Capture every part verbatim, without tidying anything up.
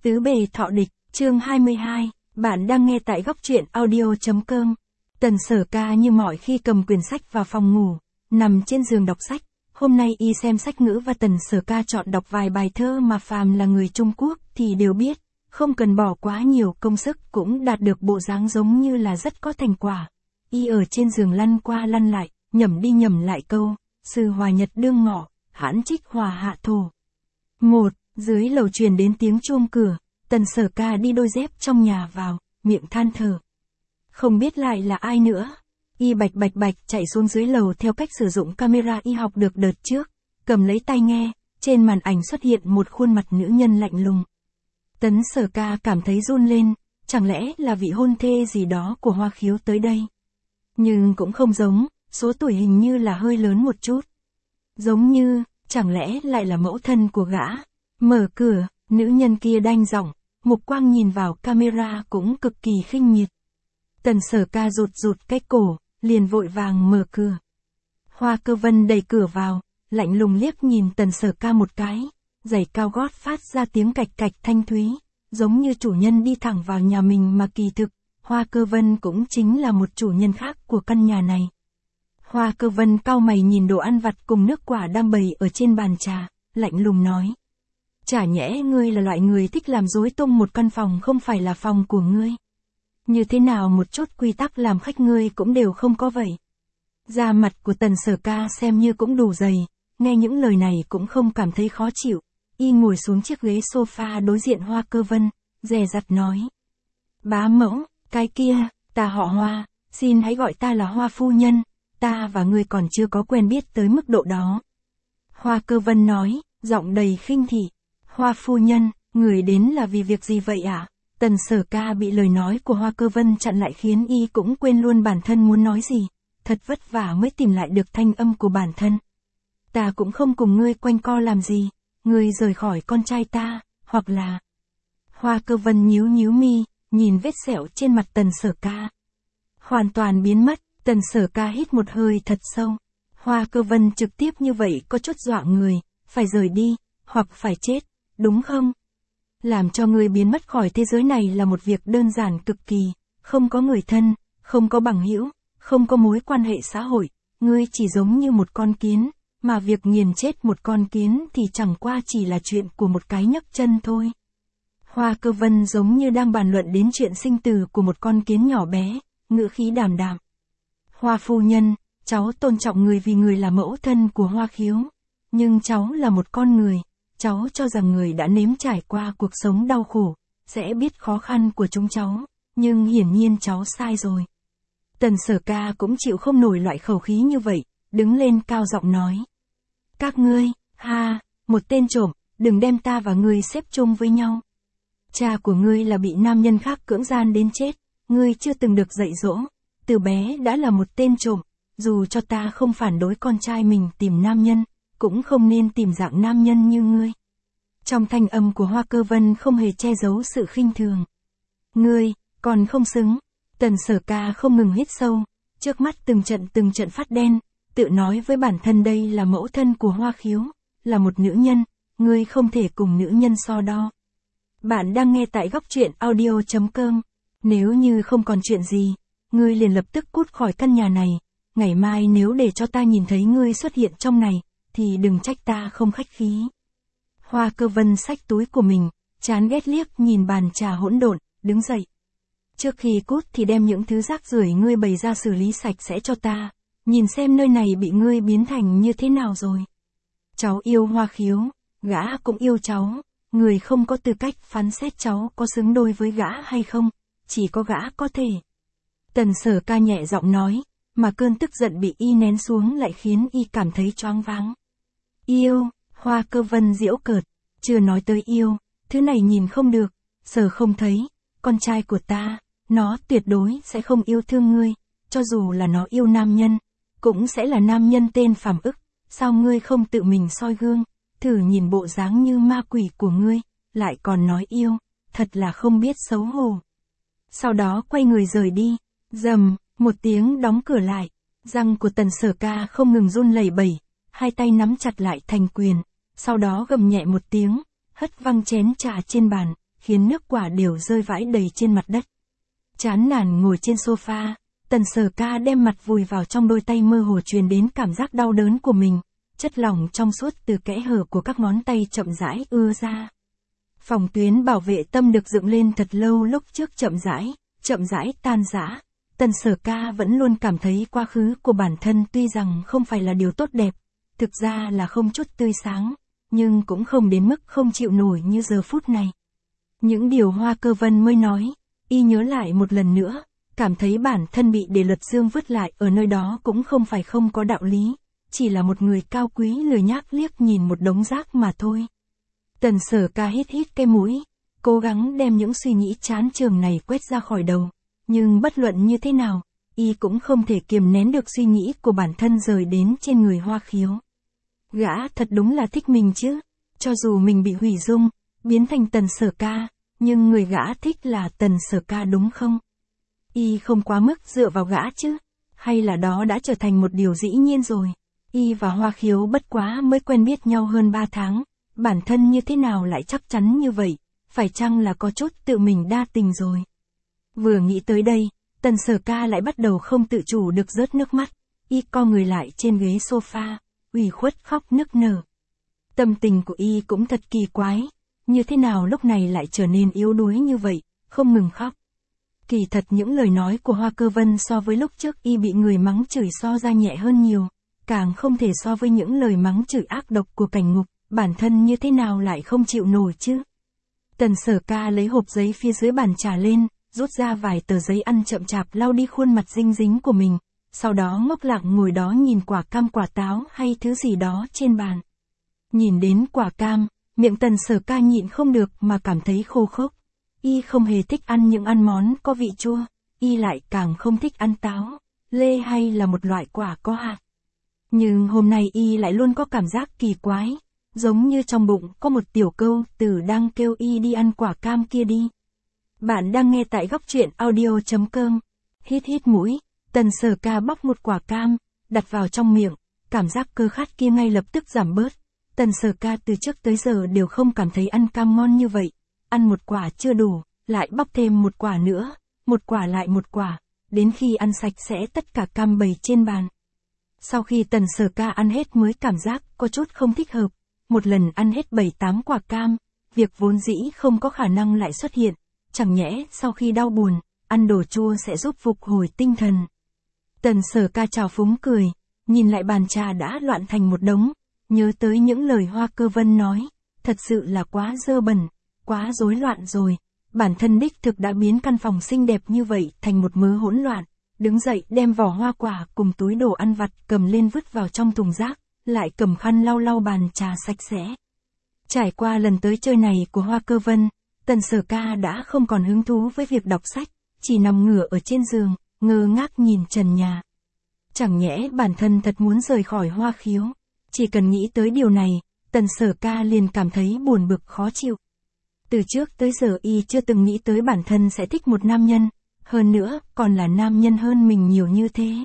Tứ bề thọ địch, chương hai mươi hai, bạn đang nghe tại góc truyện audio.com. Tần Sở Ca như mọi khi cầm quyển sách vào phòng ngủ, nằm trên giường đọc sách. Hôm nay y xem sách ngữ và Tần Sở Ca chọn đọc vài bài thơ mà phàm là người Trung Quốc thì đều biết, không cần bỏ quá nhiều công sức cũng đạt được bộ dáng giống như là rất có thành quả. Y ở trên giường lăn qua lăn lại, nhẩm đi nhẩm lại câu, Sư hòa nhật đương ngọ, hãn trích hòa hạ thổ. Một, dưới lầu truyền đến tiếng chuông cửa, Tần Sở Ca đi đôi dép trong nhà vào, miệng than thở. Không biết lại là ai nữa. Y bạch bạch bạch chạy xuống dưới lầu theo cách sử dụng camera y học được đợt trước, cầm lấy tai nghe, trên màn ảnh xuất hiện một khuôn mặt nữ nhân lạnh lùng. Tần Sở Ca cảm thấy run lên, chẳng lẽ là vị hôn thê gì đó của Hoa Khiếu tới đây. Nhưng cũng không giống, số tuổi hình như là hơi lớn một chút. Giống như, chẳng lẽ lại là mẫu thân của gã. Mở cửa, nữ nhân kia đanh giọng, mục quang nhìn vào camera cũng cực kỳ khinh miệt. Tần Sở Ca rụt rụt cái cổ, liền vội vàng mở cửa. Hoa Cơ Vân đẩy cửa vào, lạnh lùng liếc nhìn Tần Sở Ca một cái, giày cao gót phát ra tiếng cạch cạch thanh thúy, giống như chủ nhân đi thẳng vào nhà mình mà kỳ thực, Hoa Cơ Vân cũng chính là một chủ nhân khác của căn nhà này. Hoa Cơ Vân cau mày nhìn đồ ăn vặt cùng nước quả đang bày ở trên bàn trà, lạnh lùng nói. Chả nhẽ ngươi là loại người thích làm rối tung một căn phòng không phải là phòng của ngươi. Như thế nào một chút quy tắc làm khách ngươi cũng đều không có vậy. Da mặt của Tần Sở Ca xem như cũng đủ dày, nghe những lời này cũng không cảm thấy khó chịu. Y ngồi xuống chiếc ghế sofa đối diện Hoa Cơ Vân, dè dặt nói. Bá mẫu, cái kia, ta họ Hoa, xin hãy gọi ta là Hoa phu nhân, ta và ngươi còn chưa có quen biết tới mức độ đó. Hoa Cơ Vân nói, giọng đầy khinh thị. Hoa phu nhân, người đến là vì việc gì vậy ạ? À? Tần Sở Ca bị lời nói của Hoa Cơ Vân chặn lại khiến y cũng quên luôn bản thân muốn nói gì. Thật vất vả mới tìm lại được thanh âm của bản thân. Ta cũng không cùng ngươi quanh co làm gì, ngươi rời khỏi con trai ta, hoặc là... Hoa Cơ Vân nhíu nhíu mi, nhìn vết sẹo trên mặt Tần Sở Ca. Hoàn toàn biến mất, Tần Sở Ca hít một hơi thật sâu. Hoa Cơ Vân trực tiếp như vậy có chút dọa người, phải rời đi, hoặc phải chết, đúng không? Làm cho ngươi biến mất khỏi thế giới này là một việc đơn giản cực kỳ, không có người thân, không có bằng hữu, không có mối quan hệ xã hội, ngươi chỉ giống như một con kiến, mà việc nghiền chết một con kiến thì chẳng qua chỉ là chuyện của một cái nhấc chân thôi. Hoa Cơ Vân giống như đang bàn luận đến chuyện sinh tử của một con kiến nhỏ bé, ngữ khí đàm đạm. Hoa phu nhân, cháu tôn trọng người vì người là mẫu thân của Hoa Khiếu, nhưng cháu là một con người. Cháu cho rằng người đã nếm trải qua cuộc sống đau khổ, sẽ biết khó khăn của chúng cháu, nhưng hiển nhiên cháu sai rồi. Tần Sở Ca cũng chịu không nổi loại khẩu khí như vậy, đứng lên cao giọng nói. Các ngươi, ha, một tên trộm, đừng đem ta và ngươi xếp chung với nhau. Cha của ngươi là bị nam nhân khác cưỡng gian đến chết, ngươi chưa từng được dạy dỗ, từ bé đã là một tên trộm, dù cho ta không phản đối con trai mình tìm nam nhân. Cũng không nên tìm dạng nam nhân như ngươi. Trong thanh âm của Hoa Cơ Vân không hề che giấu sự khinh thường. Ngươi, còn không xứng. Tần Sở Ca không ngừng hít sâu, trước mắt từng trận từng trận phát đen, tự nói với bản thân đây là mẫu thân của Hoa Khiếu, là một nữ nhân, ngươi không thể cùng nữ nhân so đo. Bạn đang nghe tại góc truyện audio.com. Nếu như không còn chuyện gì, ngươi liền lập tức cút khỏi căn nhà này, ngày mai nếu để cho ta nhìn thấy ngươi xuất hiện trong này, thì đừng trách ta không khách khí. Hoa Cơ Vân xách túi của mình, chán ghét liếc nhìn bàn trà hỗn độn, đứng dậy. Trước khi cút thì đem những thứ rác rưởi ngươi bày ra xử lý sạch sẽ cho ta, nhìn xem nơi này bị ngươi biến thành như thế nào rồi. Cháu yêu Hoa Khiếu, gã cũng yêu cháu, người không có tư cách phán xét cháu có xứng đôi với gã hay không, chỉ có gã có thể. Tần Sở Ca nhẹ giọng nói, mà cơn tức giận bị y nén xuống lại khiến y cảm thấy choáng váng. Yêu, Hoa Cơ Vân giễu cợt, chưa nói tới yêu, thứ này nhìn không được, sờ không thấy, con trai của ta, nó tuyệt đối sẽ không yêu thương ngươi, cho dù là nó yêu nam nhân, cũng sẽ là nam nhân tên phàm ức, sao ngươi không tự mình soi gương, thử nhìn bộ dáng như ma quỷ của ngươi, lại còn nói yêu, thật là không biết xấu hổ. Sau đó quay người rời đi, rầm, một tiếng đóng cửa lại, răng của Tần Sở Ca không ngừng run lẩy bẩy. Hai tay nắm chặt lại thành quyền, sau đó gầm nhẹ một tiếng, hất văng chén trà trên bàn, khiến nước quả đều rơi vãi đầy trên mặt đất. Chán nản ngồi trên sofa, Tần Sở Ca đem mặt vùi vào trong đôi tay mơ hồ truyền đến cảm giác đau đớn của mình, chất lỏng trong suốt từ kẽ hở của các ngón tay chậm rãi ưa ra. Phòng tuyến bảo vệ tâm được dựng lên thật lâu lúc trước chậm rãi, chậm rãi tan rã. Tần Sở Ca vẫn luôn cảm thấy quá khứ của bản thân tuy rằng không phải là điều tốt đẹp, thực ra là không chút tươi sáng, nhưng cũng không đến mức không chịu nổi như giờ phút này. Những điều Hoa Cơ Vân mới nói, y nhớ lại một lần nữa, cảm thấy bản thân bị Đề Luật Dương vứt lại ở nơi đó cũng không phải không có đạo lý, chỉ là một người cao quý lười nhác liếc nhìn một đống rác mà thôi. Tần Sở Ca hít hít cái mũi, cố gắng đem những suy nghĩ chán chường này quét ra khỏi đầu, nhưng bất luận như thế nào, y cũng không thể kiềm nén được suy nghĩ của bản thân rời đến trên người Hoa Khiếu. Gã thật đúng là thích mình chứ, cho dù mình bị hủy dung, biến thành Tần Sở Ca, nhưng người gã thích là Tần Sở Ca đúng không? Y không quá mức dựa vào gã chứ, hay là đó đã trở thành một điều dĩ nhiên rồi. Y và Hoa Khiếu bất quá mới quen biết nhau hơn ba tháng, bản thân như thế nào lại chắc chắn như vậy, phải chăng là có chút tự mình đa tình rồi. Vừa nghĩ tới đây, Tần Sở Ca lại bắt đầu không tự chủ được rớt nước mắt, y co người lại trên ghế sofa, ủy khuất khóc nức nở. Tâm tình của y cũng thật kỳ quái, như thế nào lúc này lại trở nên yếu đuối như vậy, không ngừng khóc. Kỳ thật những lời nói của Hoa Cơ Vân so với lúc trước y bị người mắng chửi so ra nhẹ hơn nhiều, càng không thể so với những lời mắng chửi ác độc của Cảnh Ngục, bản thân như thế nào lại không chịu nổi chứ. Tần Sở Ca lấy hộp giấy phía dưới bàn trà lên, rút ra vài tờ giấy ăn chậm chạp lau đi khuôn mặt dinh dính của mình, sau đó ngốc lặng ngồi đó nhìn quả cam quả táo hay thứ gì đó trên bàn. Nhìn đến quả cam, miệng Tần Sở Ca nhịn không được mà cảm thấy khô khốc. Y không hề thích ăn những ăn món có vị chua, y lại càng không thích ăn táo, lê hay là một loại quả có hạt. Nhưng hôm nay y lại luôn có cảm giác kỳ quái, giống như trong bụng có một tiểu câu tử đang kêu y đi ăn quả cam kia đi. Bạn đang nghe tại góc truyện audio chấm com. Hít hít mũi, Tần Sở Ca bóc một quả cam, đặt vào trong miệng, cảm giác cơ khát kia ngay lập tức giảm bớt. Tần Sở Ca từ trước tới giờ đều không cảm thấy ăn cam ngon như vậy. Ăn một quả chưa đủ, lại bóc thêm một quả nữa, một quả lại một quả, đến khi ăn sạch sẽ tất cả cam bày trên bàn. Sau khi Tần Sở Ca ăn hết mới cảm giác có chút không thích hợp, một lần ăn hết bảy tám quả cam, việc vốn dĩ không có khả năng lại xuất hiện, chẳng nhẽ sau khi đau buồn, ăn đồ chua sẽ giúp phục hồi tinh thần. Tần Sở Ca trào phúng cười, nhìn lại bàn trà đã loạn thành một đống, nhớ tới những lời Hoa Cơ Vân nói, thật sự là quá dơ bẩn, quá rối loạn rồi, bản thân đích thực đã biến căn phòng xinh đẹp như vậy thành một mớ hỗn loạn, đứng dậy đem vỏ hoa quả cùng túi đồ ăn vặt cầm lên vứt vào trong thùng rác, lại cầm khăn lau lau bàn trà sạch sẽ. Trải qua lần tới chơi này của Hoa Cơ Vân, Tần Sở Ca đã không còn hứng thú với việc đọc sách, chỉ nằm ngửa ở trên giường, ngơ ngác nhìn trần nhà. Chẳng nhẽ bản thân thật muốn rời khỏi Hoa Khiếu, chỉ cần nghĩ tới điều này, Tần Sở Ca liền cảm thấy buồn bực khó chịu. Từ trước tới giờ y chưa từng nghĩ tới bản thân sẽ thích một nam nhân, hơn nữa còn là nam nhân hơn mình nhiều như thế.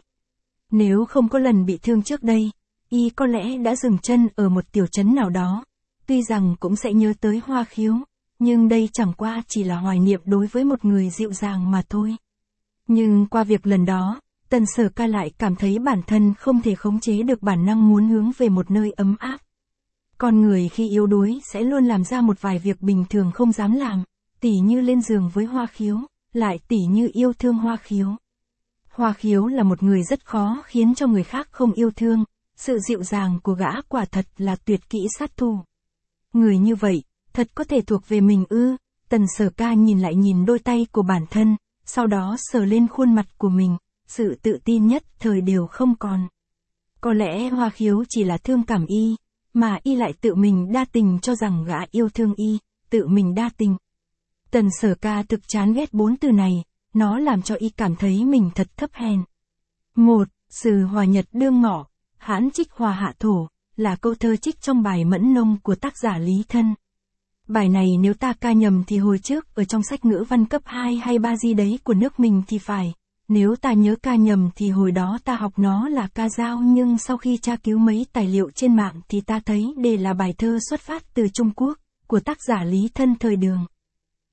Nếu không có lần bị thương trước đây, y có lẽ đã dừng chân ở một tiểu trấn nào đó, tuy rằng cũng sẽ nhớ tới Hoa Khiếu, nhưng đây chẳng qua chỉ là hoài niệm đối với một người dịu dàng mà thôi. Nhưng qua việc lần đó, Tần Sở Ca lại cảm thấy bản thân không thể khống chế được bản năng muốn hướng về một nơi ấm áp. Con người khi yếu đuối sẽ luôn làm ra một vài việc bình thường không dám làm, tỉ như lên giường với Hoa Khiếu, lại tỉ như yêu thương Hoa Khiếu. Hoa Khiếu là một người rất khó khiến cho người khác không yêu thương, sự dịu dàng của gã quả thật là tuyệt kỹ sát thủ. Người như vậy, thật có thể thuộc về mình ư? Tần Sở Ca nhìn lại nhìn đôi tay của bản thân, sau đó sờ lên khuôn mặt của mình, sự tự tin nhất thời đều không còn. Có lẽ Hoa Khiếu chỉ là thương cảm y, mà y lại tự mình đa tình cho rằng gã yêu thương y, tự mình đa tình. Tần Sở Ca thực chán ghét bốn từ này, nó làm cho y cảm thấy mình thật thấp hèn. Một, Sử hòa nhật đương ngọ, hãn trích hòa hạ thổ, là câu thơ trích trong bài Mẫn Nông của tác giả Lý Thân. Bài này nếu ta ca nhầm thì hồi trước ở trong sách ngữ văn cấp hai hay ba gì đấy của nước mình thì phải. Nếu ta nhớ ca nhầm thì hồi đó ta học nó là ca dao, nhưng sau khi tra cứu mấy tài liệu trên mạng thì ta thấy đây là bài thơ xuất phát từ Trung Quốc, của tác giả Lý Thân thời Đường.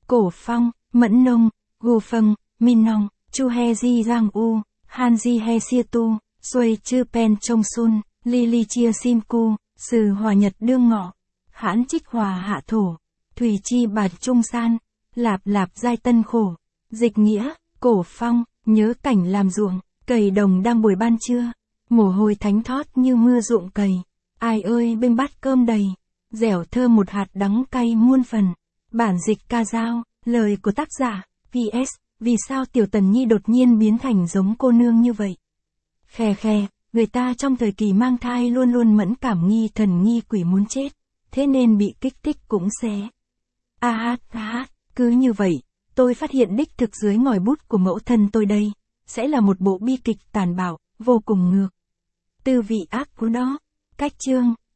Cổ Phong, Mẫn Nông, Gu Phâng, Min Nong, Chu He Ji Giang U, Han Ji He Sia Tu, Xuôi Chư Pen Trông Sun, Li Li Chia Sim Cu, Sừ Hòa Nhật Đương Ngọ, Hãn Trích Hòa Hạ Thổ, Thủy Chi Bạt Trung San, Lạp Lạp Giai Tân Khổ, Dịch Nghĩa, Cổ Phong, nhớ cảnh làm ruộng, cày đồng đang buổi ban trưa, mồ hôi thánh thót như mưa ruộng cày, ai ơi bên bát cơm đầy, dẻo thơm một hạt đắng cay muôn phần. Bản dịch ca dao, lời của tác giả, pê ét, vì sao Tiểu Tần Nhi đột nhiên biến thành giống cô nương như vậy? Khè khè, người ta trong thời kỳ mang thai luôn luôn mẫn cảm nghi thần nghi quỷ muốn chết, thế nên bị kích thích cũng sẽ. A hát, a hát, cứ như vậy, tôi phát hiện đích thực dưới ngòi bút của mẫu thân tôi đây, sẽ là một bộ bi kịch tàn bạo, vô cùng ngược. Tư vị ác của nó, cách chương,